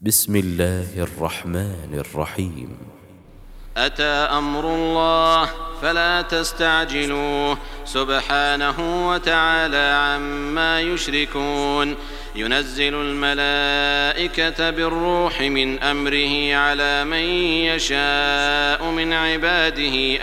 بسم الله الرحمن الرحيم. أتى أمر الله فلا تستعجلوه سبحانه وتعالى عما يشركون. ينزل الملائكة بالروح من أمره على من يشاء من عباده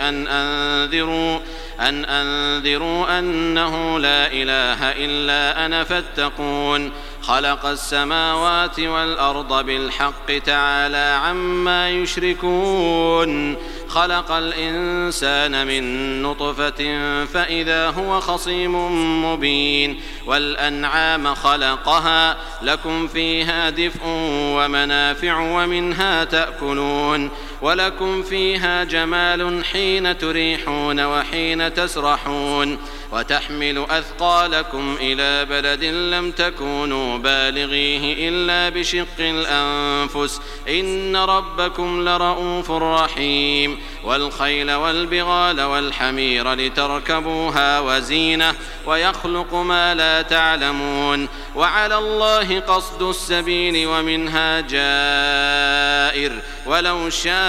أن أنذروا أنه لا إله إلا أنا فاتقون. خلق السماوات والأرض بالحق تعالى عما يشركون. خلق الإنسان من نطفة فإذا هو خصيم مبين. والأنعام خلقها لكم فيها دفء ومنافع ومنها تأكلون. ولكم فيها جمال حين تريحون وحين تسرحون. وتحمل أثقالكم إلى بلد لم تكونوا بالغيه إلا بشق الأنفس إن ربكم لرؤوف رحيم. والخيل والبغال والحمير لتركبوها وزينة ويخلق ما لا تعلمون. وعلى الله قصد السبيل ومنها جائر ولو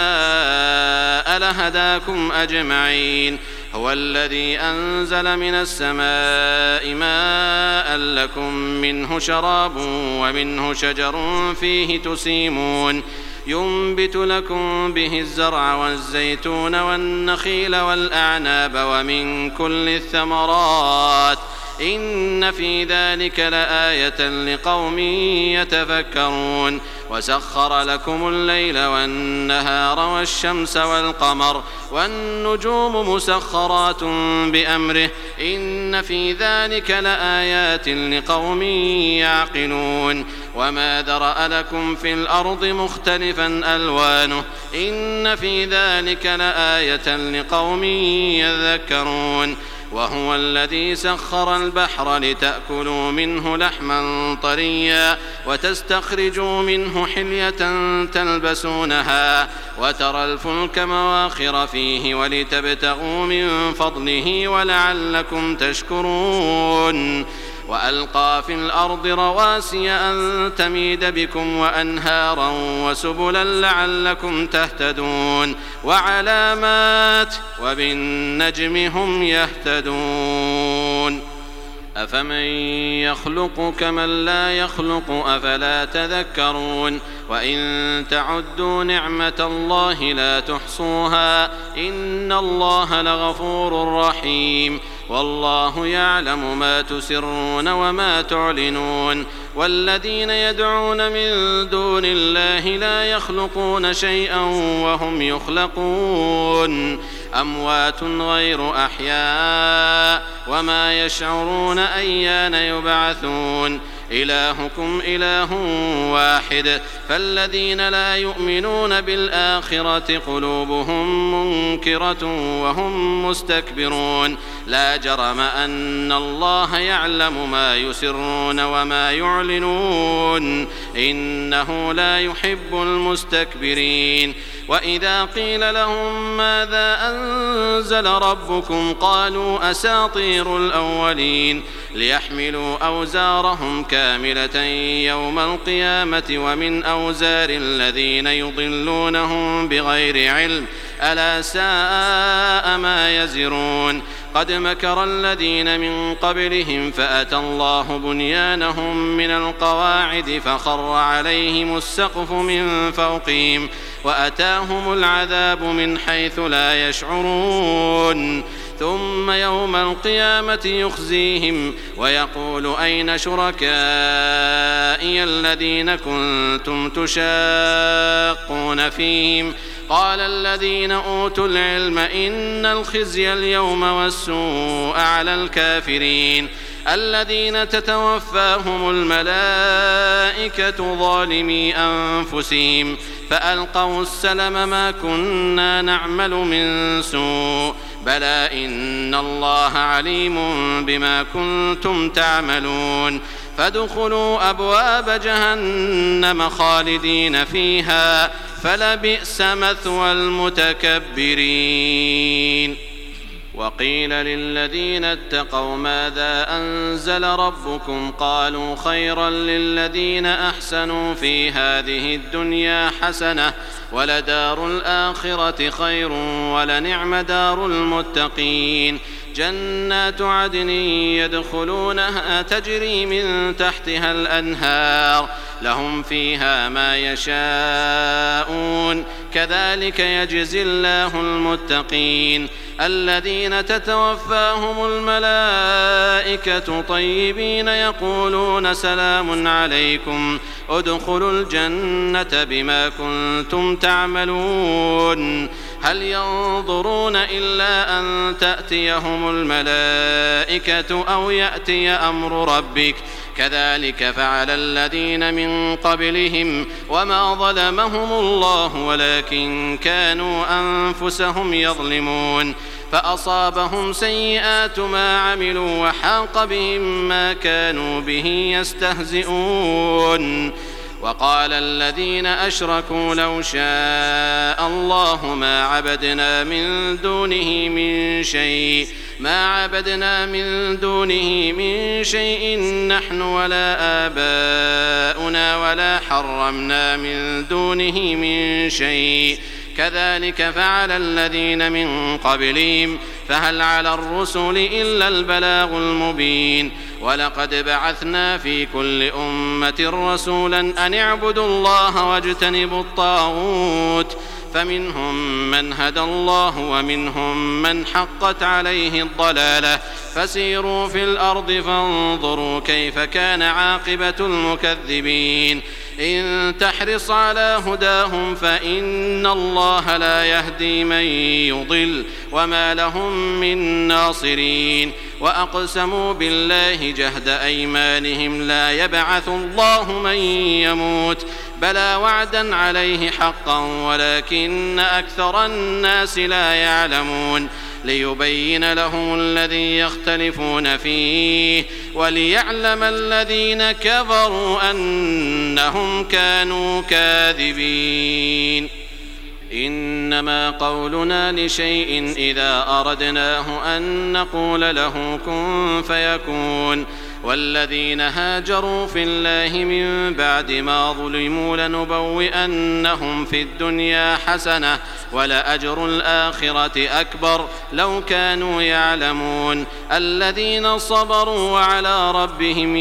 شاء لهداكم أجمعين. هو الذي أنزل من السماء ماء لكم منه شراب ومنه شجر فيه تسيمون. ينبت لكم به الزرع والزيتون والنخيل والأعناب ومن كل الثمرات إن في ذلك لآية لقوم يتفكرون. وسخر لكم الليل والنهار والشمس والقمر والنجوم مسخرات بأمره إن في ذلك لآيات لقوم يعقلون. وما ذرأ لكم في الأرض مختلفا ألوانه إن في ذلك لآية لقوم يذكرون. وهو الذي سخر البحر لتأكلوا منه لحما طريا وتستخرجوا منه حلية تلبسونها وترى الفلك مواخر فيه ولتبتغوا من فضله ولعلكم تشكرون. وألقى في الأرض رواسي أن تميد بكم وأنهارا وسبلا لعلكم تهتدون. وعلامات وبالنجم هم يهتدون. أفمن يخلق كمن لا يخلق أفلا تذكرون. وإن تعدوا نعمة الله لا تحصوها إن الله لغفور رحيم. والله يعلم ما تسرون وما تعلنون. والذين يدعون من دون الله لا يخلقون شيئا وهم يخلقون. أموات غير أحياء وما يشعرون أيان يبعثون. إلهكم إله واحد فالذين لا يؤمنون بالآخرة قلوبهم منكرة وهم مستكبرون. لا جرم أن الله يعلم ما يسرون وما يعلنون إنه لا يحب المستكبرين. وإذا قيل لهم ماذا أنزل ربكم قالوا أساطير الأولين ليحملوا أوزارهم كاملة يوم القيامة ومن أوزار الذين يضلونهم بغير علم ألا ساء ما يزرون. قد مكر الذين من قبلهم فأتى الله بنيانهم من القواعد فخر عليهم السقف من فوقهم وأتاهم العذاب من حيث لا يشعرون. ثم يوم القيامة يخزيهم ويقول أين شركائي الذين كنتم تشاقون فيهم قال الذين أوتوا العلم إن الخزي اليوم والسوء على الكافرين الذين تتوفاهم الملائكة ظالمي أنفسهم فألقوا السلم ما كنا نعمل من سوء بلى إن الله عليم بما كنتم تعملون. فادخلوا أبواب جهنم خالدين فيها فلبئس مثوى المتكبرين. وقيل للذين اتقوا ماذا أنزل ربكم قالوا خيرا للذين أحسنوا في هذه الدنيا حسنة ولدار الآخرة خير ولنعم دار المتقين جنات عدن يدخلونها تجري من تحتها الأنهار لهم فيها ما يشاءون كذلك يجزي الله المتقين الذين تتوفاهم الملائكة طيبين يقولون سلام عليكم ادخلوا الجنة بما كنتم تعملون هل ينظرون إلا أن تأتيهم الملائكة أو يأتي أمر ربك كذلك فعل الذين من قبلهم وما ظلمهم الله ولكن كانوا أنفسهم يظلمون فأصابهم سيئات ما عملوا وحاق بهم ما كانوا به يستهزئون وقال الذين أشركوا لو شاء الله ما عبدنا من دونه من شيء نحن ولا آباؤنا ولا حرمنا من دونه من شيء كذلك فعل الذين من قبلهم فهل على الرسل إلا البلاغ المبين ولقد بعثنا في كل أمة رسولا أن اعبدوا الله واجتنبوا الطاغوت فمنهم من هدى الله ومنهم من حقت عليه الضلالة فسيروا في الأرض فانظروا كيف كان عاقبة المكذبين إن تحرص على هداهم فإن الله لا يهدي من يضل وما لهم من ناصرين وأقسموا بالله جهد أيمانهم لا يبعث الله من يموت بلى وعدا عليه حقا ولكن أكثر الناس لا يعلمون ليبين لهم الذي يختلفون فيه وليعلم الذين كفروا أنهم كانوا كاذبين إنما قولنا لشيء إذا أردناه أن نقول له كن فيكون والذين هاجروا في الله من بعد ما ظلموا لنبوئنهم في الدنيا حسنة ولأجر الآخرة أكبر لو كانوا يعلمون الذين صبروا وعلى ربهم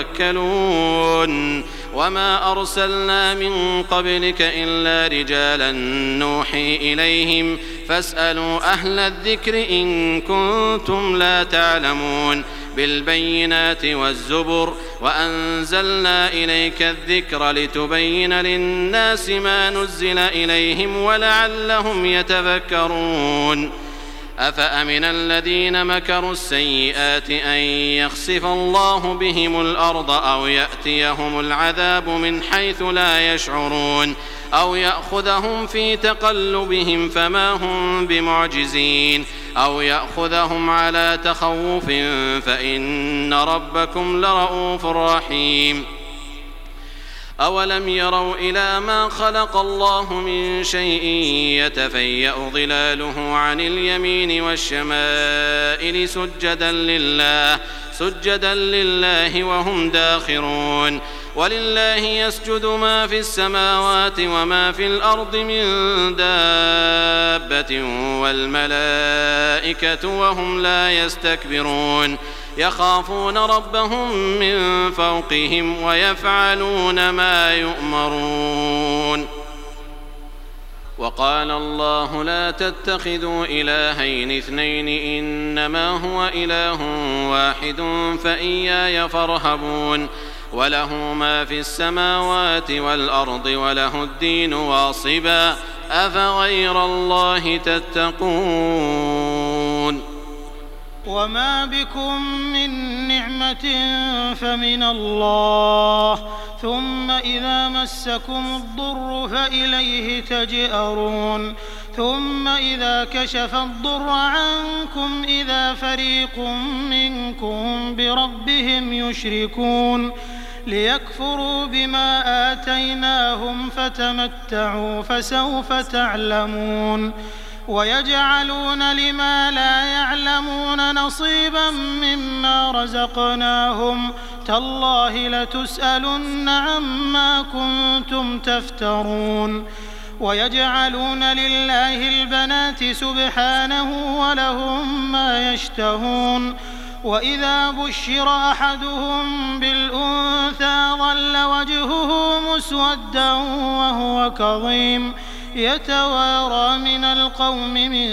يتوكلون وما أرسلنا من قبلك إلا رجالا نوحي إليهم فاسألوا أهل الذكر إن كنتم لا تعلمون بالبينات والزبر وأنزلنا إليك الذكر لتبين للناس ما نزل إليهم ولعلهم يتفكرون أفأمن الذين مكروا السيئات أن يخسف الله بهم الأرض أو يأتيهم العذاب من حيث لا يشعرون أو يأخذهم في تقلبهم فما هم بمعجزين أو يأخذهم على تخوف فإن ربكم لرؤوف رحيم أولم يروا إلى ما خلق الله من شيء يتفيأ ظلاله عن اليمين والشمائل سجدا لله وهم داخرون ولله يسجد ما في السماوات وما في الأرض من دابة والملائكة وهم لا يستكبرون يخافون ربهم من فوقهم ويفعلون ما يؤمرون وقال الله لا تتخذوا إلهين اثنين إنما هو إله واحد فإياي فارهبون وله ما في السماوات والأرض وله الدين واصبا أفغير الله تتقون وما بكم من نعمة فمن الله ثم إذا مسكم الضر فإليه تجأرون ثم إذا كشف الضر عنكم إذا فريق منكم بربهم يشركون ليكفروا بما آتيناهم فتمتعوا فسوف تعلمون ويجعلون لما لا يعلمون نصيبا مما رزقناهم تالله لتسألن عما كنتم تفترون ويجعلون لله البنات سبحانه ولهم ما يشتهون وإذا بشر أحدهم بالأنثى ظل وجهه مسودا وهو كظيم يتوارى من القوم من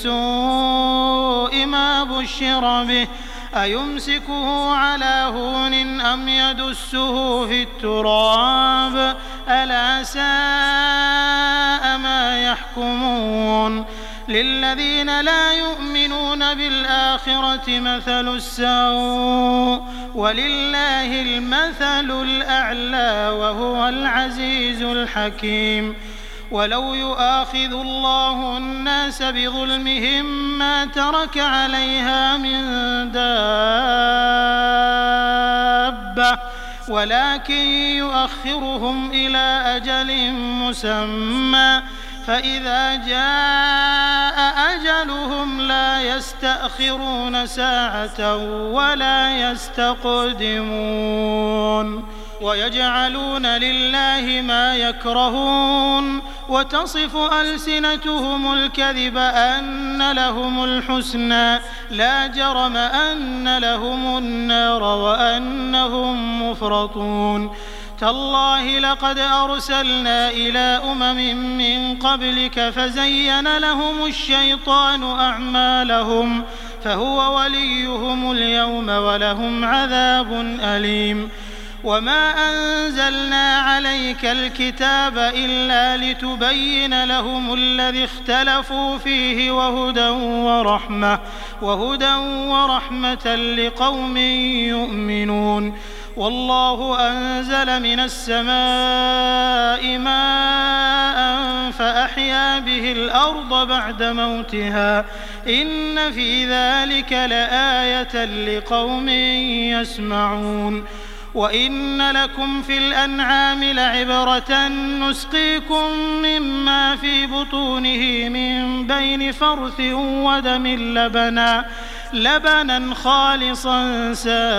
سوء ما بشر به أيمسكه على هون أم يدسه في التراب ألا ساء ما يحكمون للذين لا يؤمنون بالآخرة مثل السوء ولله المثل الأعلى وهو العزيز الحكيم ولو يؤاخذ الله الناس بظلمهم ما ترك عليها من دابة ولكن يؤخرهم إلى أجل مسمى فإذا جاء أجلهم لا يستأخرون ساعة ولا يستقدمون ويجعلون لله ما يكرهون وتصف ألسنتهم الكذب أن لهم الحسنى لا جرم أن لهم النار وأنهم مفرطون تالله لقد أرسلنا إلى من قبلك فزين لهم الشيطان أعمالهم فهو وليهم اليوم ولهم عذاب أليم وما أنزلنا عليك الكتاب إلا لتبين لهم الذي اختلفوا فيه وهدى ورحمة لقوم يؤمنون والله أنزل من السماء ماء فأحيا به الأرض بعد موتها إن في ذلك لآية لقوم يسمعون وإن لكم في الأنعام لعبرة نسقيكم مما في بطونه من بين فرث ودم لبنا خالصا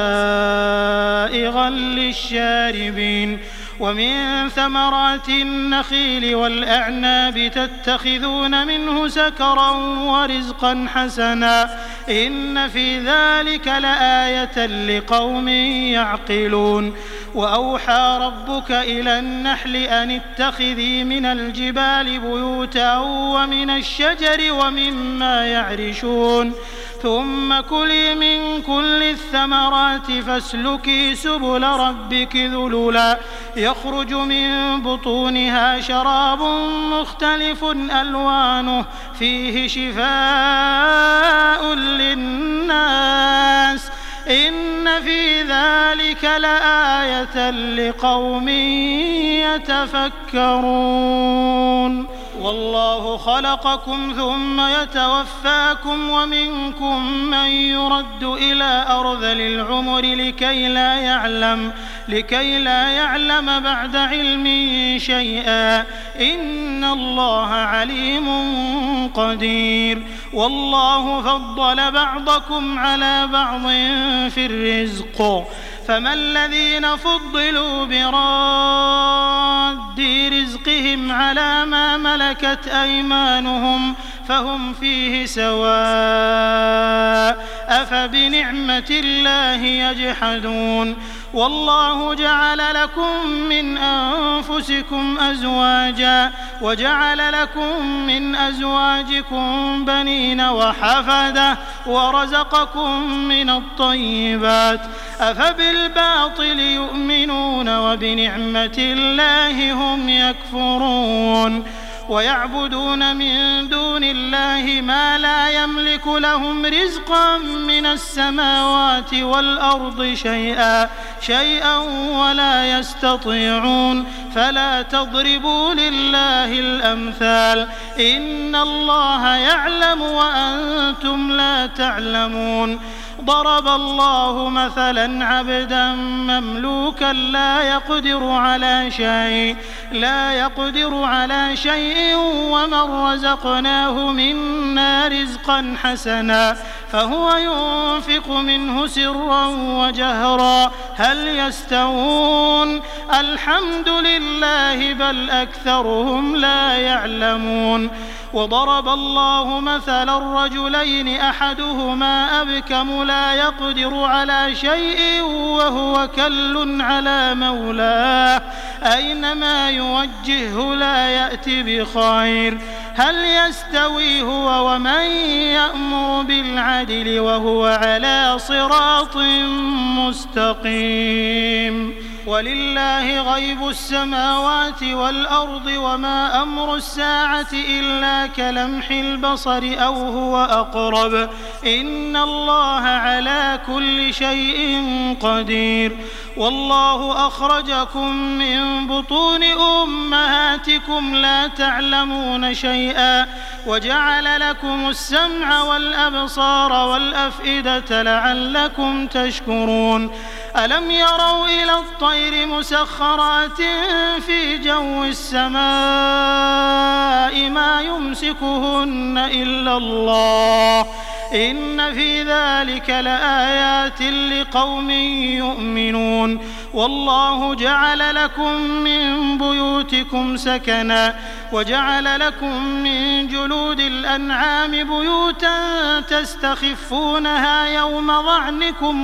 سائغا للشاربين ومن ثمرات النخيل والأعناب تتخذون منه سكرا ورزقا حسنا إن في ذلك لآية لقوم يعقلون وأوحى ربك إلى النحل أن اتخذي من الجبال بيوتا ومن الشجر ومما يعرشون ثم كلي من كل الثمرات فاسلكي سبل ربك ذللا يخرج من بطونها شراب مختلف ألوانه فيه شفاء للناس إن في ذلك لآية لقوم يتفكرون والله خلقكم ثم يتوفاكم ومنكم من يرد إلى أرذل العمر لكي لا يعلم بعد علم شيئا إن الله عليم قدير والله فضل بعضكم على بعض في الرزق فما الذين فضلوا براد رزقهم على ما ملكت أيمانهم فهم فيه سواء أفبنعمة الله يجحدون والله جعل لكم من أنفسكم أزواجا وجعل لكم من أزواجكم بنين وحفدة ورزقكم من الطيبات أفبالباطل يؤمنون وبنعمة الله هم يكفرون ويعبدون من دون الله ما لا يملك لهم رزقا من السماوات والأرض شيئا ولا يستطيعون فلا تضربوا لله الأمثال إن الله يعلم وأنتم لا تعلمون ضرب الله مثلا عبدا مملوكا لا يقدر على شيء ومن رزقناه منا رزقا حسنا فهو ينفق منه سرا وجهرا هل يستوون الحمد لله بل أكثرهم لا يعلمون وضرب الله مثلا رجلين أحدهما أبكم لا يقدر على شيء وهو كل على مولاه أينما يوجهه لا يأتي بخير هل يستوي هو ومن يأمر بالعدل وهو على صراط مستقيم ولله غيب السماوات والأرض وما أمر الساعة إلا كلمح البصر أو هو أقرب إن الله على كل شيء قدير والله أخرجكم من بطون أمهاتكم لا تعلمون شيئا وجعل لكم السمع والأبصار والأفئدة لعلكم تشكرون ألم يروا إلى الطير مسخرات في جو السماء ما يمسكهن إلا الله إن في ذلك لآيات لقوم يؤمنون والله جعل لكم من بيوتكم سكنا وجعل لكم من جلود الأنعام بيوتا تستخفونها يوم ظعنكم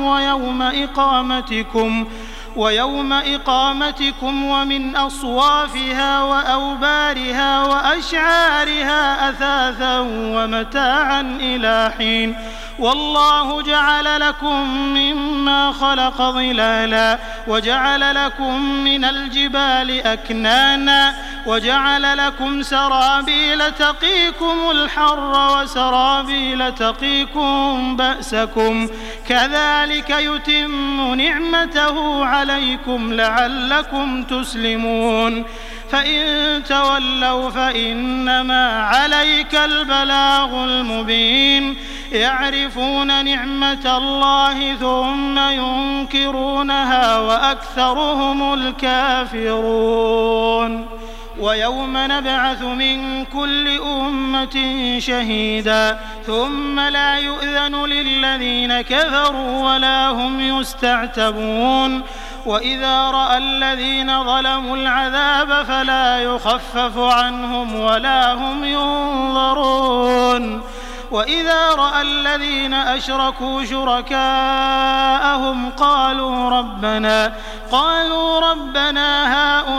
ويوم إقامتكم ومن أصوافها وأوبارها وأشعارها أثاثا ومتاعا إلى حين والله جعل لكم مما خلق ظلالا وجعل لكم من الجبال أكنانا وجعل لكم سرابيل تقيكم الحر وسرابيل تقيكم بأسكم كذلك يتم نعمته عليكم لعلكم تسلمون فإن تولوا فإنما عليك البلاغ المبين يعرفون نعمة الله ثم ينكرونها وأكثرهم الكافرون ويوم نبعث من كل أمة شهيدا ثم لا يؤذن للذين كفروا ولا هم يستعتبون وإذا رأى الذين ظلموا العذاب فلا يخفف عنهم ولا هم ينظرون وإذا رأى الذين أشركوا شركاءهم قالوا ربنا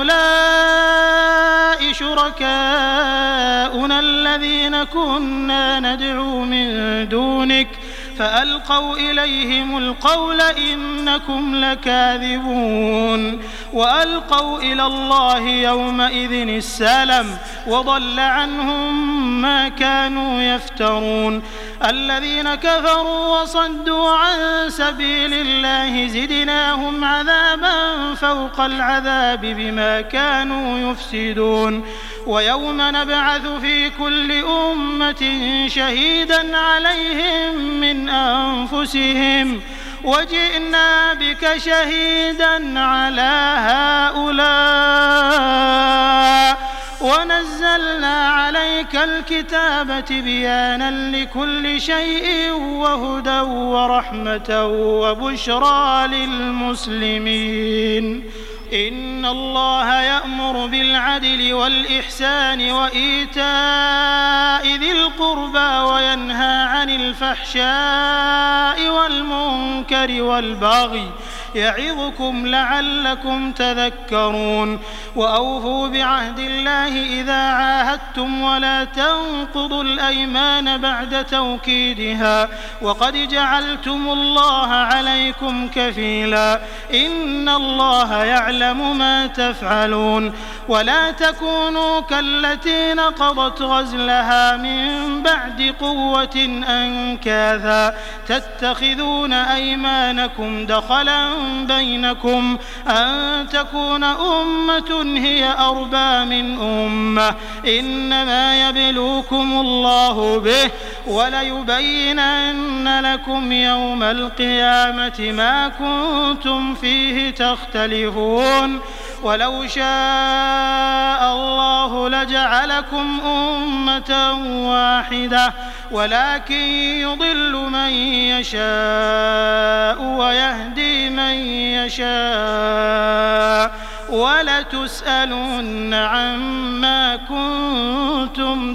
هؤلاء شركاؤنا الذين كنا ندعو من دونك فألقوا إليهم القول إنكم لكاذبون وألقوا إلى الله يومئذ السلم وضل عنهم ما كانوا يفترون الذين كفروا وصدوا عن سبيل الله زدناهم عذابا فوق العذاب بما كانوا يفسدون ويوم نبعث في كل أمة شهيدا عليهم من أنفسهم وجئنا بك شهيدا على هؤلاء ونزلنا عليك الكتاب تبيانا لكل شيء وهدى ورحمة وبشرى للمسلمين إن الله يأمر بالعدل والإحسان وإيتاء ذي القربى وينهى عن الفحشاء والمنكر والبغي يعظكم لعلكم تذكرون وأوفوا بعهد الله إذا عاهدتم ولا تنقضوا الأيمان بعد توكيدها وقد جعلتم الله عليكم كفيلا إن الله يعلم ما تفعلون ولا تكونوا كالتي نقضت غزلها من بعد قوة أنكاثا تتخذون أيمانكم دخلا بينكم أن تكون أمة هي أربى من أمة إنما يبلوكم الله به وليبينن لكم يوم القيامة ما كنتم فيه تختلفون ولو شاء الله لجعلكم أمة واحدة ولكن يضل من يشاء ويهدي من يشاء ولتسألن عما كنتم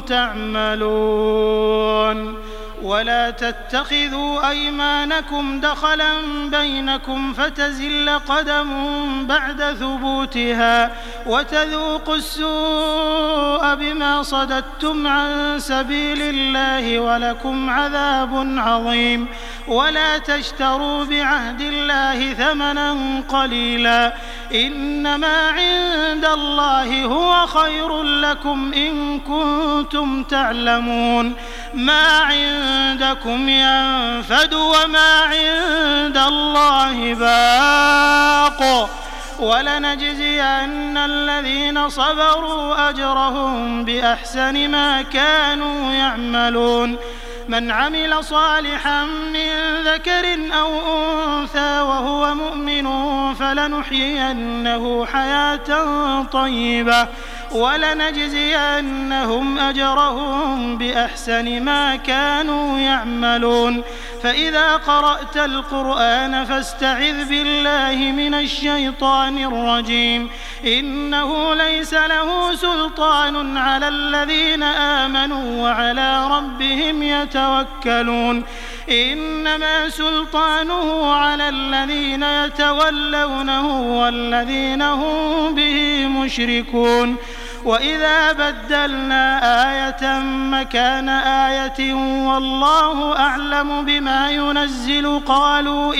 تعملون ولا تتخذوا أيمانكم دخلا بينكم فتزل قدم بعد ثبوتها وتذوقوا السوء بما صددتم عن سبيل الله ولكم عذاب عظيم ولا تشتروا بعهد الله ثمنا قليلا إنما عند الله هو خير لكم إن كنتم تعلمون ما عندكم ينفد وما عند الله باق ولنجزين الذين صبروا أجرهم بأحسن ما كانوا يعملون من عمل صالحا من ذكر أو أنثى وهو مؤمن فلنحيينه حياة طيبة ولنجزينهم أجرهم بأحسن ما كانوا يعملون فإذا قرأت القرآن فاستعذ بالله من الشيطان الرجيم إنه ليس له سلطان على الذين آمنوا وعلى ربهم يتوكلون إنما سلطانه على الذين يتولونه والذين هم به مشركون وإذا بدلنا آية مكان آية والله أعلم بما ينزل قالوا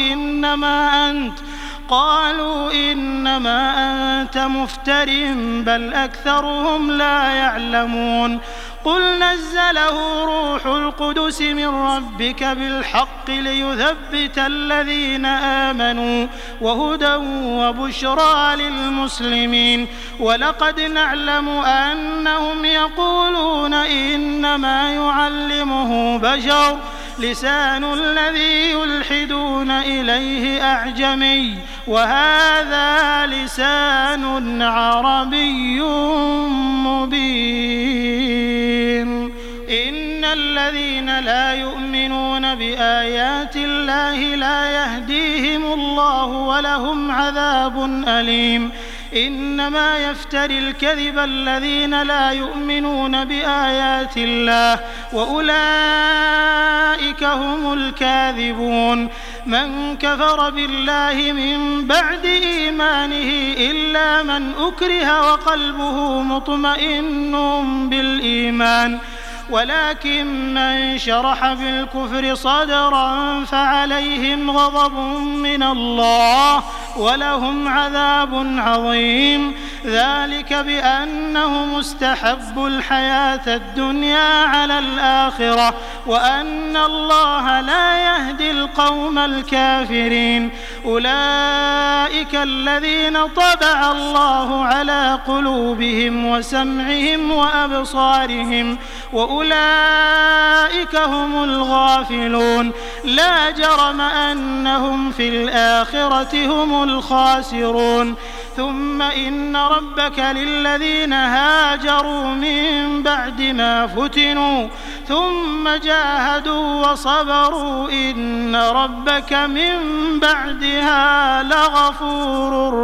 إنما أنت مفتر بل أكثرهم لا يعلمون قل نزله روح القدس من ربك بالحق ليثبت الذين آمنوا وهدى وبشرى للمسلمين ولقد نعلم أنهم يقولون إنما يعلمه بشر لسان الذي يلحدون إليه أعجمي وهذا لسان عربي مبين إن الذين لا يؤمنون بآيات الله لا يهديهم الله ولهم عذاب أليم إنما يفتري الكذب الذين لا يؤمنون بآيات الله وأولئك هم الكاذبون من كفر بالله من بعد إيمانه إلا من أكره وقلبه مطمئن بالإيمان ولكن من شرح بالكفر صدرا فعليهم غضب من الله ولهم عذاب عظيم ذلك بأنهم استحبوا الحياة الدنيا على الآخرة وأن الله لا يهدي القوم الكافرين أولئك الذين طبع الله على قلوبهم وسمعهم وأبصارهم وأولئك هم الغافلون لا جرم أنهم في الآخرة هم الخاسرون ثم إن ربك للذين هاجروا من بعد ما فتنوا ثم جاهدوا وصبروا إن ربك من بعدها لغفور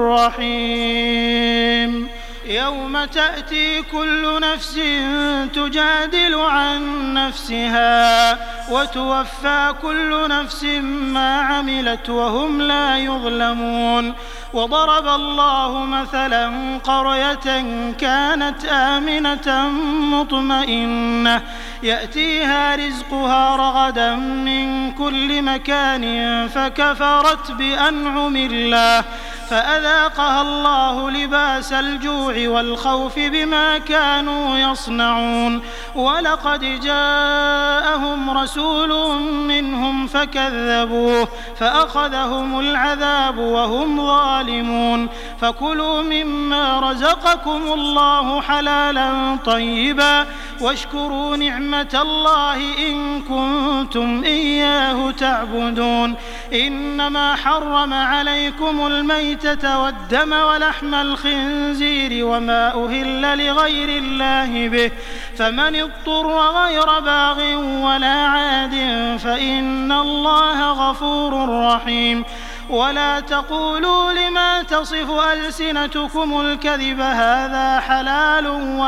رحيم يوم تأتي كل نفس تجادل عن نفسها وتوفى كل نفس ما عملت وهم لا يظلمون وضرب الله مثلا قرية كانت آمنة مطمئنة يأتيها رزقها رغدا من كل مكان فكفرت بأنعم الله فأذاقها الله لباس الجوع والخوف بما كانوا يصنعون. ولقد جاءهم رسول منهم فكذبوه فأخذهم العذاب وهم ظالمون. فكلوا مما رزقكم الله حلالا طيبا واشكروا نعمة الله إن كنتم إياه تعبدون. إنما حرم عليكم الميتة والدم ولحم الخنزير وما أهل لغير الله به، فمن اضطر غير باغ ولا عاد فإن الله غفور رحيم. ولا تقولوا لما تصف ألسنتكم الكذب هذا حلال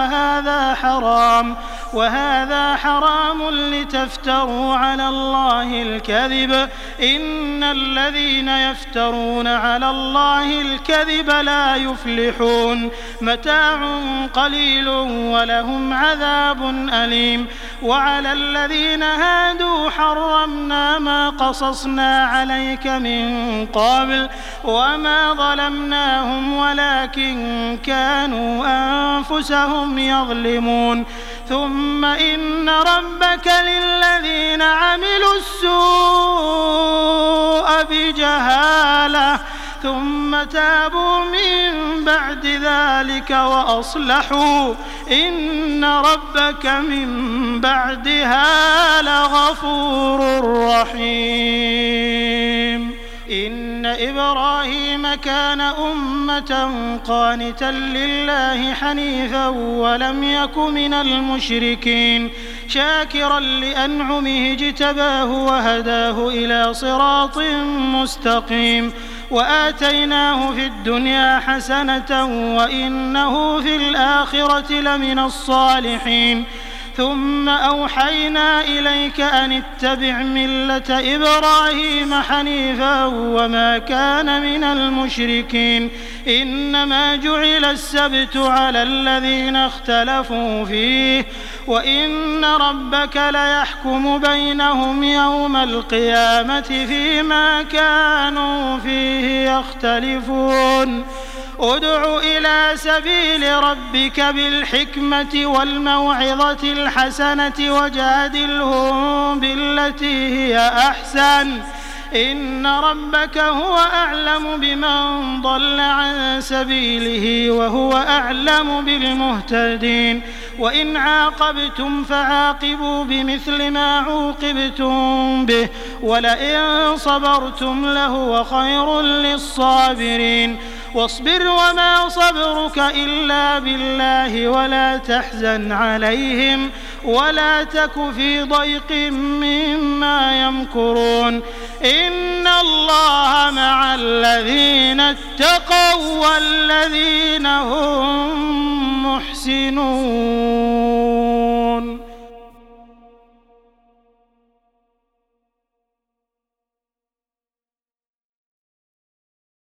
وهذا حرام لتفتروا على الله الكذب إن الذين يفترون على الله الكذب لا يفلحون. متاع قليل ولهم عذاب أليم. وعلى الذين هادوا حرمنا ما قصصنا عليك من قبل وما ظلمناهم ولكن كانوا أنفسهم يظلمون. ثم إن ربك للذين عملوا السوء بجهالة ثم تابوا من بعد ذلك وأصلحوا إن ربك من بعدها لغفور رحيم. إن إبراهيم كان أمة قانتا لله حنيفا ولم يك من المشركين شاكرا لأنعمه اجتباه وهداه إلى صراط مستقيم. وآتيناه في الدنيا حسنة وإنه في الآخرة لمن الصالحين. ثم أوحينا إليك أن اتبع ملة إبراهيم حنيفا وما كان من المشركين. إنما جعل السبت على الذين اختلفوا فيه وإن ربك ليحكم بينهم يوم القيامة فيما كانوا فيه يختلفون. ادع إلى سبيل ربك بالحكمة والموعظة الحسنة وجادلهم بالتي هي أحسن إن ربك هو أعلم بمن ضل عن سبيله وهو أعلم بالمهتدين. وإن عاقبتم فعاقبوا بمثل ما عوقبتم به ولئن صبرتم لهو خير للصابرين. واصبر وما صبرك إلا بالله ولا تحزن عليهم ولا تك في ضيق مما يمكرون. إن الله مع الذين اتقوا والذين هم محسنون.